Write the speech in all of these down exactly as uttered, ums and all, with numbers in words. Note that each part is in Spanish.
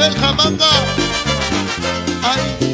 Isabel Jamanga. Ay.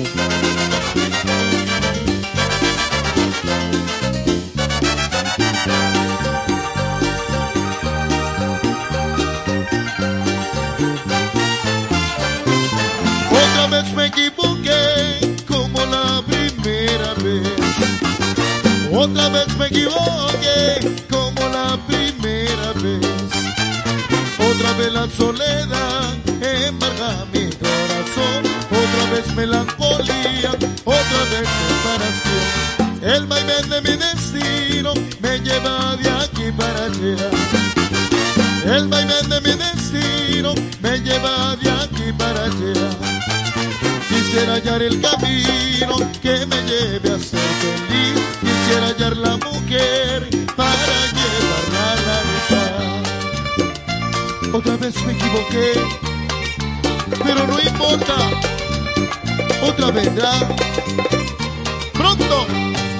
Otra vez me equivoqué como la primera vez. Otra vez me equivoqué como la primera vez. Otra vez la soledad embarga mi corazón. Otra vez melancolía, otra vez separación. El vaivén de mi destino me lleva de aquí para allá. El vaivén de mi destino me lleva de aquí para allá. Quisiera hallar el camino que me lleve a ser feliz. Quisiera hallar la mujer para llevarla a la mitad. Otra vez me equivoqué, pero no importa, otra vendrá pronto.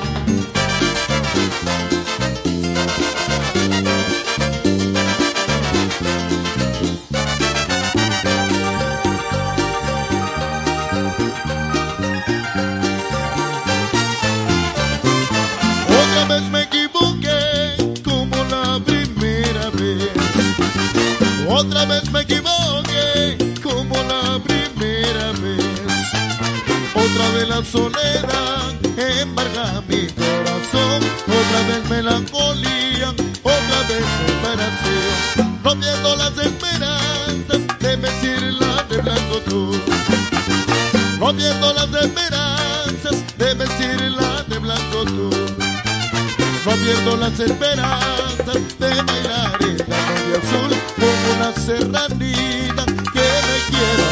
Otra vez me equivoqué como la primera vez. Otra vez me equivoqué como la primera vez. Otra vez la soledad embarga mi corazón. Otra vez melancolía, otra vez separación. Rompiendo las esperanzas de vestirla de blanco tú. Rompiendo las esperanzas de vestirla de blanco tú. Rompiendo las esperanzas de bailar en la noche azul como una serranita que me quiera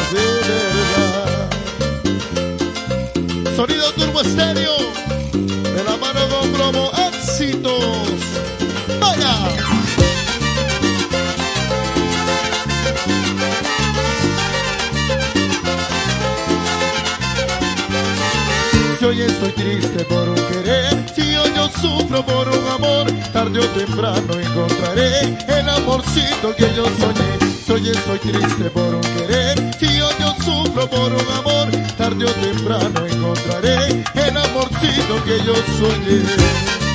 de verdad. Sonido Turbo Estéreo de la mano con Promo Éxitos. ¡Vaya! Si hoy estoy triste por un querer, si hoy yo sufro por un amor, tarde o temprano encontraré el amorcito que yo soñé. Si hoy estoy triste por un querer, si hoy yo sufro por un amor, tarde o temprano encontraré el amorcito que yo soñé.